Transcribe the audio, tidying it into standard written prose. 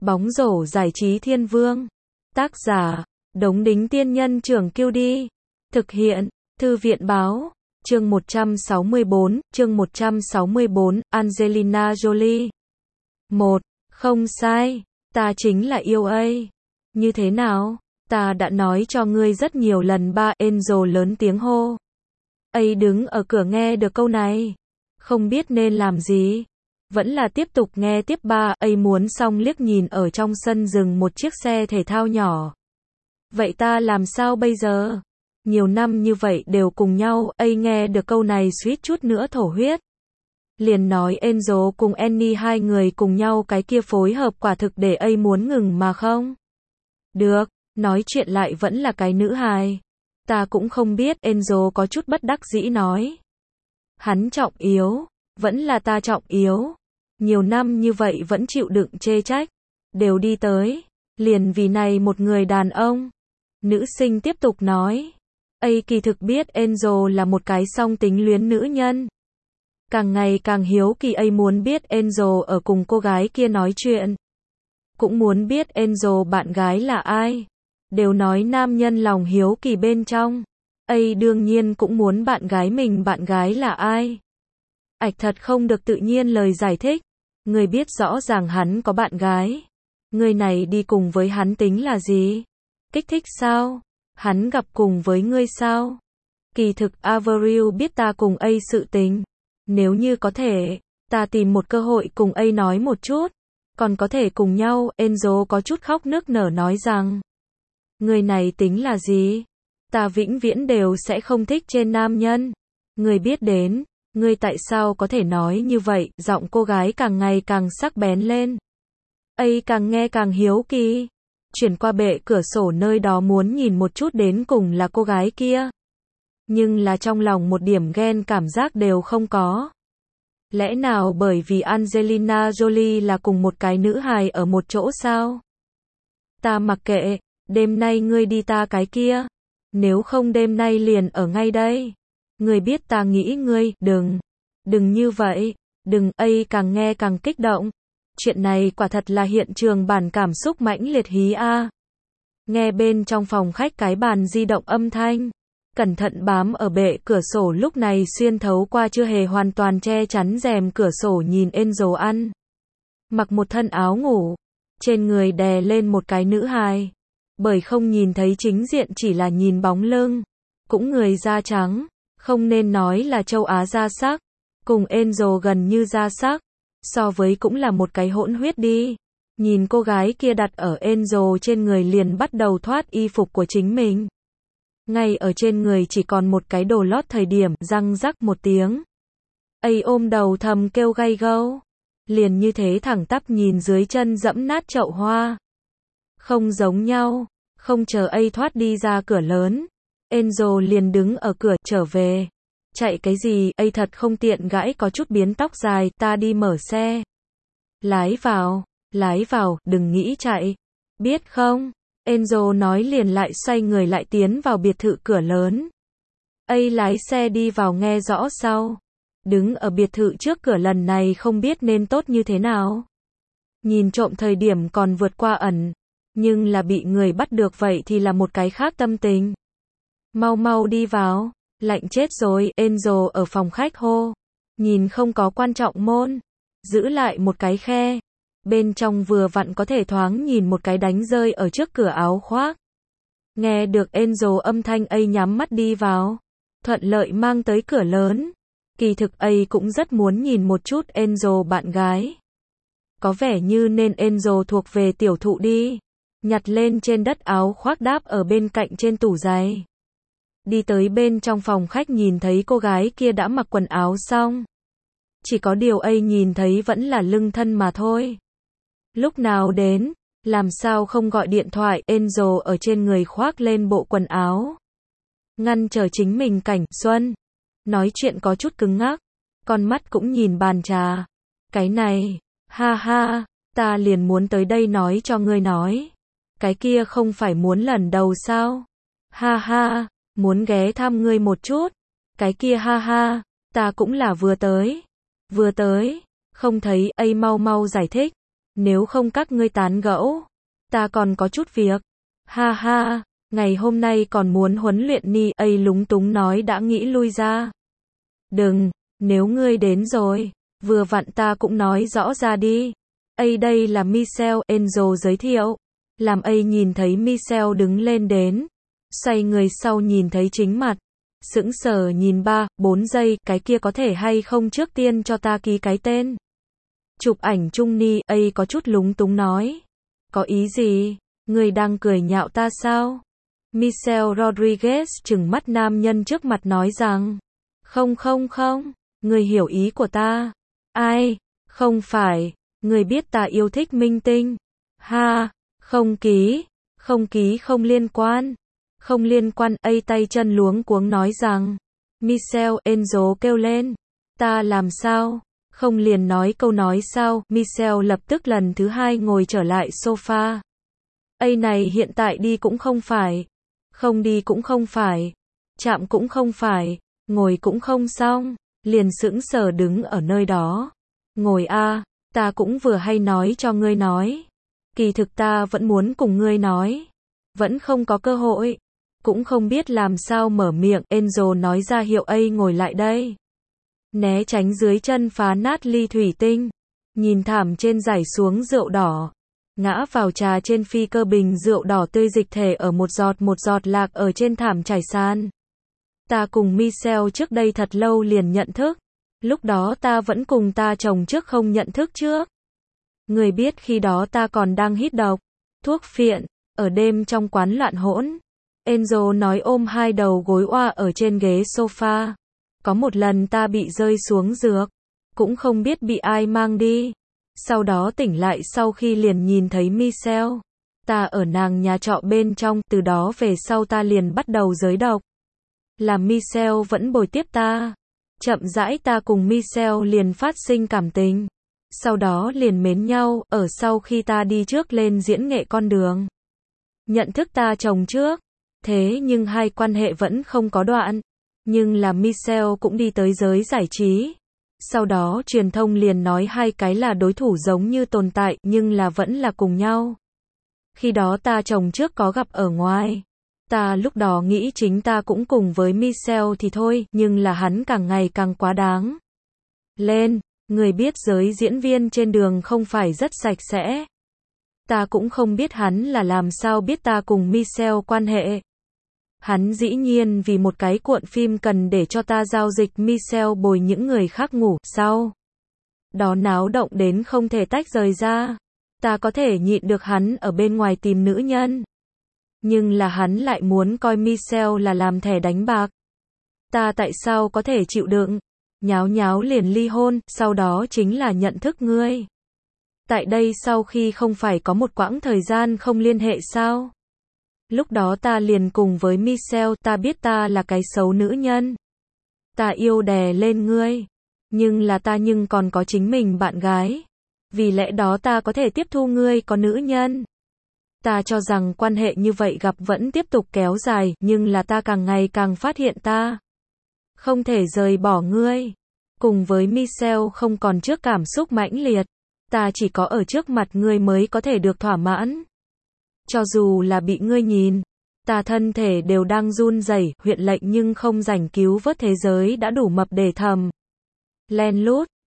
Bóng rổ giải trí thiên vương. Tác giả, Đống Đính Tiên Nhân Trưởng Kiêu Đi. Thực hiện, Thư viện Báo. Chương 164, Angelina Jolie. 1. Không sai, ta chính là yêu ấy. Như thế nào? Ta đã nói cho ngươi rất nhiều lần ba, Angel lớn tiếng hô. ấy đứng ở cửa nghe được câu này. Không biết nên làm gì. Vẫn là tiếp tục nghe tiếp ba, ấy muốn xong liếc nhìn ở trong sân dừng một chiếc xe thể thao nhỏ. Vậy ta làm sao bây giờ? Nhiều năm như vậy đều cùng nhau, ấy nghe được câu này suýt chút nữa thổ huyết. Liền nói Angel cùng Annie hai người cùng nhau cái kia phối hợp quả thực để ấy muốn ngừng mà không. Được, nói chuyện lại vẫn là cái nữ hài. Ta cũng không biết, Angel có chút bất đắc dĩ nói. Hắn trọng yếu, vẫn là ta trọng yếu. Nhiều năm như vậy vẫn chịu đựng chê trách. Đều đi tới, liền vì này một người đàn ông. Nữ sinh tiếp tục nói. ấy kỳ thực biết Angel là một cái song tính luyến nữ nhân. Càng ngày càng hiếu kỳ, ấy muốn biết Angel ở cùng cô gái kia nói chuyện. Cũng muốn biết Angel bạn gái là ai. Đều nói nam nhân lòng hiếu kỳ bên trong. ấy đương nhiên cũng muốn bạn gái là ai. Ảch thật không được tự nhiên lời giải thích. Người biết rõ ràng hắn có bạn gái. Người này đi cùng với hắn tính là gì? Kích thích sao? Hắn gặp cùng với ngươi sao? Kỳ thực Avril biết ta cùng ấy sự tình. Nếu như có thể, ta tìm một cơ hội cùng ấy nói một chút. Còn có thể cùng nhau, Angel có chút khóc nức nở nói rằng. Người này tính là gì? Ta vĩnh viễn đều sẽ không thích trên nam nhân. Người biết đến, ngươi tại sao có thể nói như vậy? Giọng cô gái càng ngày càng sắc bén lên. ấy càng nghe càng hiếu kỳ. Chuyển qua bệ cửa sổ nơi đó muốn nhìn một chút đến cùng là cô gái kia. Nhưng là trong lòng một điểm ghen cảm giác đều không có. Lẽ nào bởi vì Angelina Jolie là cùng một cái nữ hài ở một chỗ sao? Ta mặc kệ, đêm nay ngươi đi ta cái kia. Nếu không đêm nay liền ở ngay đây. Ngươi biết ta nghĩ ngươi, đừng như vậy, đừng, ấy càng nghe càng kích động. Chuyện này quả thật là hiện trường bản cảm xúc mãnh liệt hí a. Nghe bên trong phòng khách cái bàn di động âm thanh. Cẩn thận bám ở bệ cửa sổ lúc này xuyên thấu qua chưa hề hoàn toàn che chắn rèm cửa sổ nhìn Angel ăn. Mặc một thân áo ngủ. Trên người đè lên một cái nữ hài. Bởi không nhìn thấy chính diện chỉ là nhìn bóng lưng. Cũng người da trắng. Không nên nói là châu Á da sắc. Cùng Angel gần như da sắc. So với cũng là một cái hỗn huyết đi. Nhìn cô gái kia đặt ở Angel trên người liền bắt đầu thoát y phục của chính mình. Ngay ở trên người chỉ còn một cái đồ lót thời điểm, răng rắc một tiếng. ấy ôm đầu thầm kêu gay gâu. Liền như thế thẳng tắp nhìn dưới chân dẫm nát chậu hoa. Không giống nhau. Không chờ ấy thoát đi ra cửa lớn. Angel liền đứng ở cửa, trở về. Chạy cái gì, ấy thật không tiện gãi có chút biến tóc dài, ta đi mở xe. Lái vào, đừng nghĩ chạy. Biết không? Angel nói liền lại xoay người lại tiến vào biệt thự cửa lớn. ấy lái xe đi vào nghe rõ sau. Đứng ở biệt thự trước cửa lần này không biết nên tốt như thế nào. Nhìn trộm thời điểm còn vượt qua ẩn. Nhưng là bị người bắt được vậy thì là một cái khác tâm tình. Mau đi vào. Lạnh chết rồi, Angel ở phòng khách hô. Nhìn không có quan trọng môn. Giữ lại một cái khe. Bên trong vừa vặn có thể thoáng nhìn một cái đánh rơi ở trước cửa áo khoác. Nghe được Angel âm thanh, ấy nhắm mắt đi vào. Thuận lợi mang tới cửa lớn. Kỳ thực ấy cũng rất muốn nhìn một chút Angel bạn gái. Có vẻ như nên Angel thuộc về tiểu thụ đi. Nhặt lên trên đất áo khoác đáp ở bên cạnh trên tủ giày. Đi tới bên trong phòng khách nhìn thấy cô gái kia đã mặc quần áo xong. Chỉ có điều ấy nhìn thấy vẫn là lưng thân mà thôi. Lúc nào đến, làm sao không gọi điện thoại, Angel ở trên người khoác lên bộ quần áo. Ngăn chờ chính mình cảnh xuân. Nói chuyện có chút cứng ngắc. Con mắt cũng nhìn bàn trà. Cái này, ha ha, ta liền muốn tới đây nói cho ngươi nói. Cái kia không phải muốn lần đầu sao? Ha ha. Muốn ghé thăm ngươi một chút. Cái kia ha ha, ta cũng là vừa tới, không thấy, ấy mau giải thích. Nếu không các ngươi tán gẫu, ta còn có chút việc. Ha ha, ngày hôm nay còn muốn huấn luyện NA lúng túng nói đã nghĩ lui ra. Đừng, nếu ngươi đến rồi, vừa vặn ta cũng nói rõ ra đi. Đây là Michelle, Angel giới thiệu. Làm nhìn thấy Michelle đứng lên đến, xoay người sau nhìn thấy chính mặt, sững sờ nhìn 3-4 giây, cái kia có thể hay không trước tiên cho ta ký cái tên. Chụp ảnh chung NA có chút lúng túng nói. Có ý gì? Người đang cười nhạo ta sao? Michelle Rodriguez trừng mắt nam nhân trước mặt nói rằng. Không, người hiểu ý của ta. Ai? Không phải, người biết ta yêu thích minh tinh. Ha, không ký không liên quan. Không liên quan, tay chân luống cuống nói rằng. Michelle, Angel kêu lên. Ta làm sao? Không liền nói câu nói sao? Michelle lập tức lần thứ hai ngồi trở lại sofa. Này hiện tại đi cũng không phải. Không đi cũng không phải. Chạm cũng không phải. Ngồi cũng không xong. Liền sững sờ đứng ở nơi đó. Ngồi ta cũng vừa hay nói cho ngươi nói. Kỳ thực ta vẫn muốn cùng ngươi nói. Vẫn không có cơ hội. Cũng không biết làm sao mở miệng. Angel nói ra hiệu ngồi lại đây. Né tránh dưới chân phá nát ly thủy tinh. Nhìn thảm trên rải xuống rượu đỏ. Ngã vào trà trên phi cơ bình rượu đỏ tươi dịch thể ở một giọt lạc ở trên thảm trải sàn. Ta cùng Michelle trước đây thật lâu liền nhận thức. Lúc đó ta vẫn cùng ta chồng trước không nhận thức trước. Người biết khi đó ta còn đang hít độc, thuốc phiện, ở đêm trong quán loạn hỗn. Angel nói ôm hai đầu gối oa ở trên ghế sofa. Có một lần ta bị rơi xuống dược, cũng không biết bị ai mang đi. Sau đó tỉnh lại sau khi liền nhìn thấy Michelle. Ta ở nàng nhà trọ bên trong, từ đó về sau ta liền bắt đầu giới độc. Là Michelle vẫn bồi tiếp ta. Chậm rãi ta cùng Michelle liền phát sinh cảm tình. Sau đó liền mến nhau, ở sau khi ta đi trước lên diễn nghệ con đường. Nhận thức ta chồng trước. Thế nhưng hai quan hệ vẫn không có đoạn. Nhưng là Michelle cũng đi tới giới giải trí. Sau đó truyền thông liền nói hai cái là đối thủ giống như tồn tại, nhưng là vẫn là cùng nhau. Khi đó ta chồng trước có gặp ở ngoài. Ta lúc đó nghĩ chính ta cũng cùng với Michelle thì thôi, nhưng là hắn càng ngày càng quá đáng. Lên, người biết giới diễn viên trên đường không phải rất sạch sẽ. Ta cũng không biết hắn là làm sao biết ta cùng Michelle quan hệ. Hắn dĩ nhiên vì một cái cuộn phim cần để cho ta giao dịch Michelle bồi những người khác ngủ, sau đó náo động đến không thể tách rời ra. Ta có thể nhịn được hắn ở bên ngoài tìm nữ nhân. Nhưng là hắn lại muốn coi Michelle là làm thẻ đánh bạc. Ta tại sao có thể chịu đựng? Nháo liền ly hôn, sau đó chính là nhận thức ngươi. Tại đây sau khi không phải có một quãng thời gian không liên hệ sao? Lúc đó ta liền cùng với Michelle, ta biết ta là cái xấu nữ nhân. Ta yêu đè lên ngươi. Nhưng là ta còn có chính mình bạn gái. Vì lẽ đó ta có thể tiếp thu ngươi có nữ nhân. Ta cho rằng quan hệ như vậy gặp vẫn tiếp tục kéo dài, nhưng là ta càng ngày càng phát hiện ta không thể rời bỏ ngươi. Cùng với Michelle không còn trước cảm xúc mãnh liệt. Ta chỉ có ở trước mặt ngươi mới có thể được thỏa mãn. Cho dù là bị ngươi nhìn, ta thân thể đều đang run rẩy, huyện lệnh nhưng không rảnh cứu vớt thế giới đã đủ mập để thầm. Len lút,